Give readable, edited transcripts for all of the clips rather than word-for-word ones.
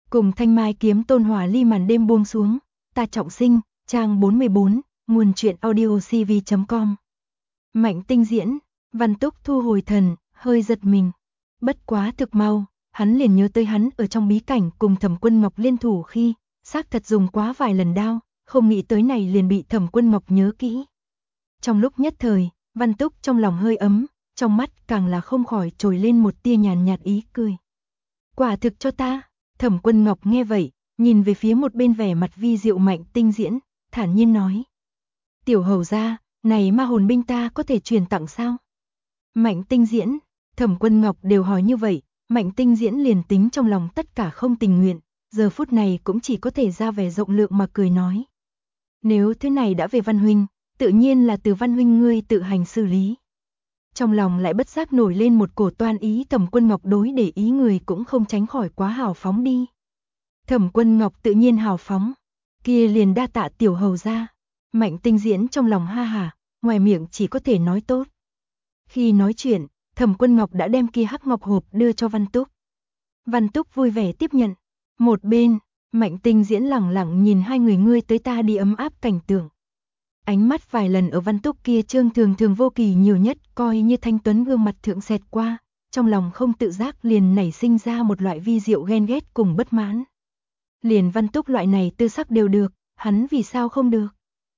Cùng Thanh Mai kiếm tôn hỏa ly màn đêm buông xuống, ta trọng sinh, trang 44, nguồn truyện audio cv.com. Mạnh Tinh diễn, Văn Túc thu hồi thần, hơi giật mình. Bất quá thực mau, hắn liền nhớ tới hắn ở trong bí cảnh cùng Thẩm Quân Ngọc liên thủ khi, xác thật dùng quá vài lần đao, không nghĩ tới này liền bị Thẩm Quân Ngọc nhớ kỹ. Trong lúc nhất thời, Văn Túc trong lòng hơi ấm, trong mắt càng là không khỏi trồi lên một tia nhàn nhạt ý cười. Quả thực cho ta. Thẩm Quân Ngọc nghe vậy, nhìn về phía một bên vẻ mặt vi diệu Mạnh Tinh diễn, thản nhiên nói. Tiểu hầu gia, này ma hồn binh ta có thể truyền tặng sao? Mạnh Tinh diễn, Thẩm Quân Ngọc đều hỏi như vậy, Mạnh Tinh diễn liền tính trong lòng tất cả không tình nguyện, giờ phút này cũng chỉ có thể ra vẻ rộng lượng mà cười nói. Nếu thứ này đã về Văn huynh, tự nhiên là từ Văn huynh ngươi tự hành xử lý. Trong lòng lại bất giác nổi lên một cổ toan ý, Thẩm Quân Ngọc đối để ý người cũng không tránh khỏi quá hào phóng đi. Thẩm Quân Ngọc tự nhiên hào phóng, kia liền đa tạ tiểu hầu gia. Mạnh Tinh diễn trong lòng ha hả, ngoài miệng chỉ có thể nói tốt. Khi nói chuyện, Thẩm Quân Ngọc đã đem kia hắc ngọc hộp đưa cho Văn Túc. Văn Túc vui vẻ tiếp nhận. Một bên, Mạnh Tinh diễn lẳng lặng nhìn hai người ngươi tới ta đi ấm áp cảnh tượng. Ánh mắt vài lần ở Văn Túc kia trương thường vô kỳ nhiều nhất coi như thanh tuấn gương mặt thượng xẹt qua, trong lòng không tự giác liền nảy sinh ra một loại vi diệu ghen ghét cùng bất mãn. Liền Văn Túc loại này tư sắc đều được, hắn vì sao không được?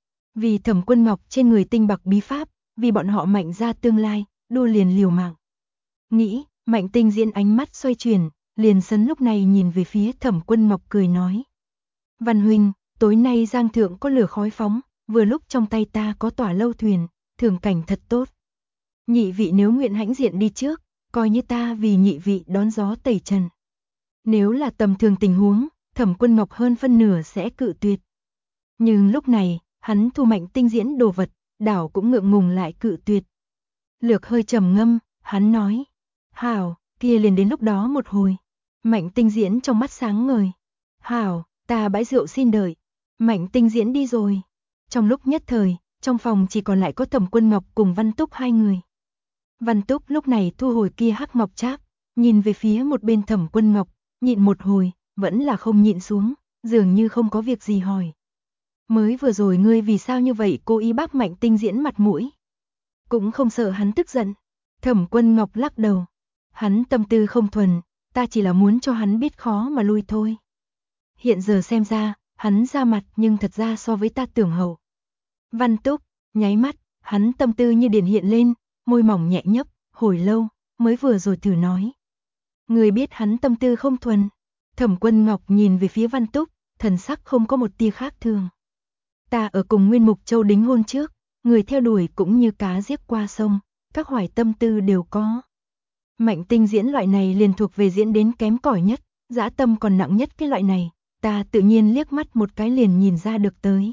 Vì Thẩm Quân Ngọc trên người tinh bạc bí pháp, vì bọn họ Mạnh ra tương lai, đua liền liều mạng. Nghĩ, Mạnh Tinh diễn ánh mắt xoay chuyển, liền sấn lúc này nhìn về phía Thẩm Quân Ngọc cười nói. Văn huynh, tối nay giang thượng có lửa khói phóng, vừa lúc trong tay ta có tỏa lâu thuyền, thưởng cảnh thật tốt. Nhị vị nếu nguyện hãnh diện đi trước, coi như ta vì nhị vị đón gió tẩy trần. Nếu là tầm thường tình huống, Thẩm Quân Ngọc hơn phân nửa sẽ cự tuyệt. Nhưng lúc này, hắn thu Mạnh Tinh diễn đồ vật, đảo cũng ngượng ngùng lại cự tuyệt. Lược hơi trầm ngâm, hắn nói. Hảo, kia liền đến lúc đó một hồi. Mạnh Tinh diễn trong mắt sáng ngời. Hảo, ta bãi rượu xin đợi. Mạnh Tinh diễn đi rồi. Trong lúc nhất thời, trong phòng chỉ còn lại có Thẩm Quân Ngọc cùng Văn Túc hai người. Văn Túc lúc này thu hồi kia hắc ngọc tráp, nhìn về phía một bên Thẩm Quân Ngọc, nhịn một hồi, vẫn là không nhịn xuống, dường như không có việc gì hỏi. Mới vừa rồi ngươi vì sao như vậy cố ý bác Mạnh Tinh diễn mặt mũi? Cũng không sợ hắn tức giận. Thẩm Quân Ngọc lắc đầu. Hắn tâm tư không thuần, ta chỉ là muốn cho hắn biết khó mà lui thôi. Hiện giờ xem ra, hắn ra mặt nhưng thật ra so với ta tưởng hậu. Văn Túc, nháy mắt, hắn tâm tư như điện hiện lên, môi mỏng nhẹ nhấp, hồi lâu, mới vừa rồi thử nói. Người biết hắn tâm tư không thuần. Thẩm Quân Ngọc nhìn về phía Văn Túc, thần sắc không có một tia khác thường. Ta ở cùng Nguyên Mục Châu đính hôn trước, người theo đuổi cũng như cá giết qua sông, các hoài tâm tư đều có. Mạnh Tinh diễn loại này liền thuộc về diễn đến kém cỏi nhất, dã tâm còn nặng nhất cái loại này, ta tự nhiên liếc mắt một cái liền nhìn ra được tới.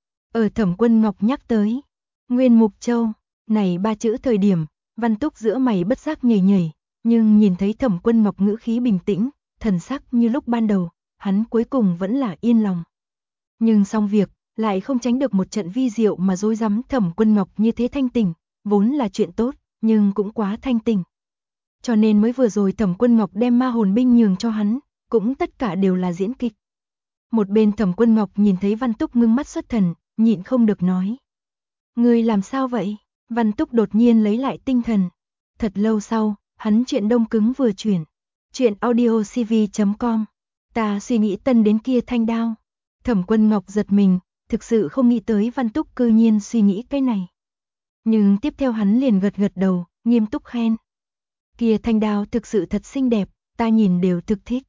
Ở Thẩm Quân Ngọc nhắc tới Nguyên Mục Châu, này ba chữ thời điểm, Văn Túc giữa mày bất giác nhảy nhảy, nhưng nhìn thấy Thẩm Quân Ngọc ngữ khí bình tĩnh, thần sắc như lúc ban đầu, hắn cuối cùng vẫn là yên lòng. Nhưng xong việc, lại không tránh được một trận vi diệu mà rối rắm. Thẩm Quân Ngọc như thế thanh tỉnh, vốn là chuyện tốt, nhưng cũng quá thanh tỉnh. Cho nên mới vừa rồi Thẩm Quân Ngọc đem ma hồn binh nhường cho hắn, cũng tất cả đều là diễn kịch. Một bên Thẩm Quân Ngọc nhìn thấy Văn Túc ngưng mắt xuất thần, nhịn không được nói. Ngươi làm sao vậy? Văn Túc đột nhiên lấy lại tinh thần. Thật lâu sau, hắn chuyện đông cứng vừa chuyển. Chuyện audio cv.com. Ta suy nghĩ tân đến kia thanh đao. Thẩm Quân Ngọc giật mình, thực sự không nghĩ tới Văn Túc cư nhiên suy nghĩ cái này. Nhưng tiếp theo hắn liền gật gật đầu, nghiêm túc khen. Kia thanh đao thực sự thật xinh đẹp, ta nhìn đều thực thích.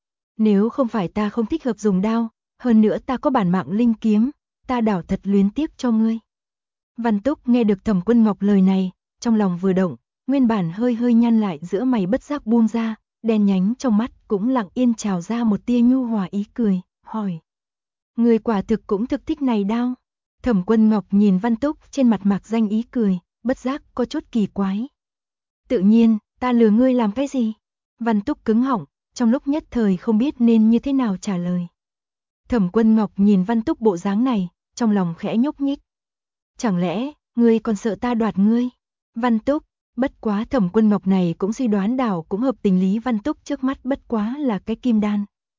Nếu không phải ta không thích hợp dùng đao, hơn nữa ta có bản mạng linh kiếm, ta đảo thật luyến tiếc cho ngươi. Văn Túc nghe được Thẩm Quân Ngọc lời này, trong lòng vừa động, nguyên bản hơi nhăn lại giữa mày bất giác buông ra, đen nhánh trong mắt cũng lặng yên trào ra một tia nhu hòa ý cười, hỏi. Người quả thực cũng thực thích này đao. Thẩm Quân Ngọc nhìn Văn Túc trên mặt mạc danh ý cười, bất giác có chút kỳ quái. Tự nhiên, ta lừa ngươi làm cái gì? Văn Túc cứng họng, trong lúc nhất thời không biết nên như thế nào trả lời. Thẩm Quân Ngọc nhìn Văn Túc bộ dáng này, trong lòng khẽ nhúc nhích. Chẳng lẽ, ngươi còn sợ ta đoạt ngươi? Văn Túc, bất quá Thẩm Quân Ngọc này cũng suy đoán đảo cũng hợp tình lý. Văn Túc trước mắt bất quá là cái kim đan.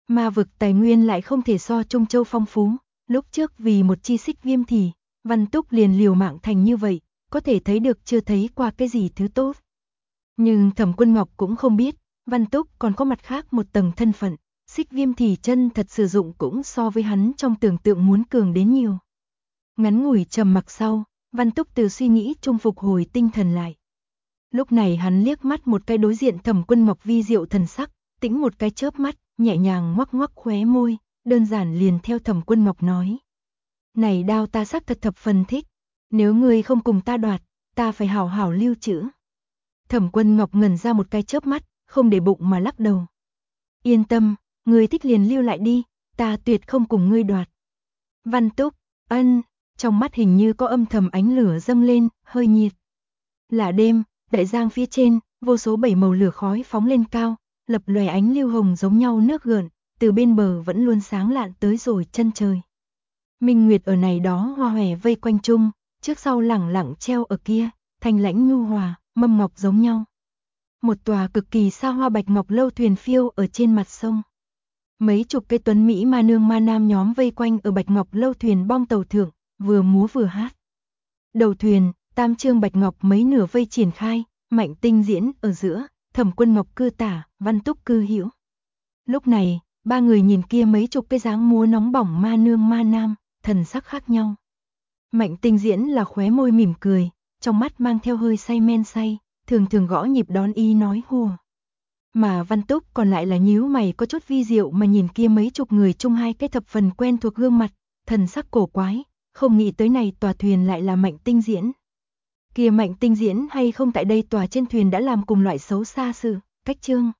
Ma vực tài nguyên lại không thể so Trung Châu phong phú, lúc trước vì một chi xích viêm thì, Văn Túc liền liều mạng thành như vậy, có thể thấy được chưa thấy qua cái gì thứ tốt. Nhưng Thẩm Quân Ngọc cũng không biết, Văn Túc còn có mặt khác một tầng thân phận, xích viêm thì chân thật sử dụng cũng so với hắn trong tưởng tượng muốn cường đến nhiều. Ngắn ngủi trầm mặc sau, Văn Túc từ suy nghĩ trung phục hồi tinh thần lại. Lúc này hắn liếc mắt một cái đối diện Thẩm Quân Ngọc vi diệu thần sắc, tĩnh một cái chớp mắt, nhẹ nhàng ngoắc ngoắc khóe môi, đơn giản liền theo Thẩm Quân Ngọc nói. Này đao ta sắc thật thập phần thích, nếu ngươi không cùng ta đoạt, ta phải hảo hảo lưu trữ. Thẩm Quân Ngọc ngẩn ra một cái chớp mắt, không để bụng mà lắc đầu. Yên tâm, ngươi thích liền lưu lại đi, ta tuyệt không cùng ngươi đoạt. Văn Túc, ân, trong mắt hình như có âm thầm ánh lửa dâng lên, hơi nhiệt. Là đêm, đại giang phía trên, vô số bảy màu lửa khói phóng lên cao, lập lòe ánh lưu hồng giống nhau nước gợn, từ bên bờ vẫn luôn sáng lạn tới rồi chân trời. Minh Nguyệt ở này đó hoa hòe vây quanh chung, trước sau lẳng lặng treo ở kia, thanh lãnh nhu hòa, mâm ngọc giống nhau. Một tòa cực kỳ xa hoa bạch ngọc lâu thuyền phiêu ở trên mặt sông. Mấy chục cây tuấn Mỹ ma nương ma nam nhóm vây quanh ở bạch ngọc lâu thuyền bong tàu thượng, vừa múa vừa hát. Đầu thuyền, tam trương bạch ngọc mấy nửa vây triển khai, Mạnh Tinh diễn ở giữa, Thẩm Quân Ngọc cư tả, Văn Túc cư hữu. Lúc này, ba người nhìn kia mấy chục cái dáng múa nóng bỏng ma nương ma nam, thần sắc khác nhau. Mạnh Tinh diễn là khóe môi mỉm cười, trong mắt mang theo hơi say men say, thường thường gõ nhịp đón ý nói hùa. Mà Văn Túc còn lại là nhíu mày có chút vi diệu mà nhìn kia mấy chục người chung hai cái thập phần quen thuộc gương mặt, thần sắc cổ quái, không nghĩ tới này tòa thuyền lại là Mạnh Tinh diễn. Kia Mạnh Tinh diễn hay không tại đây tòa trên thuyền đã làm cùng loại xấu xa sự, cách chương.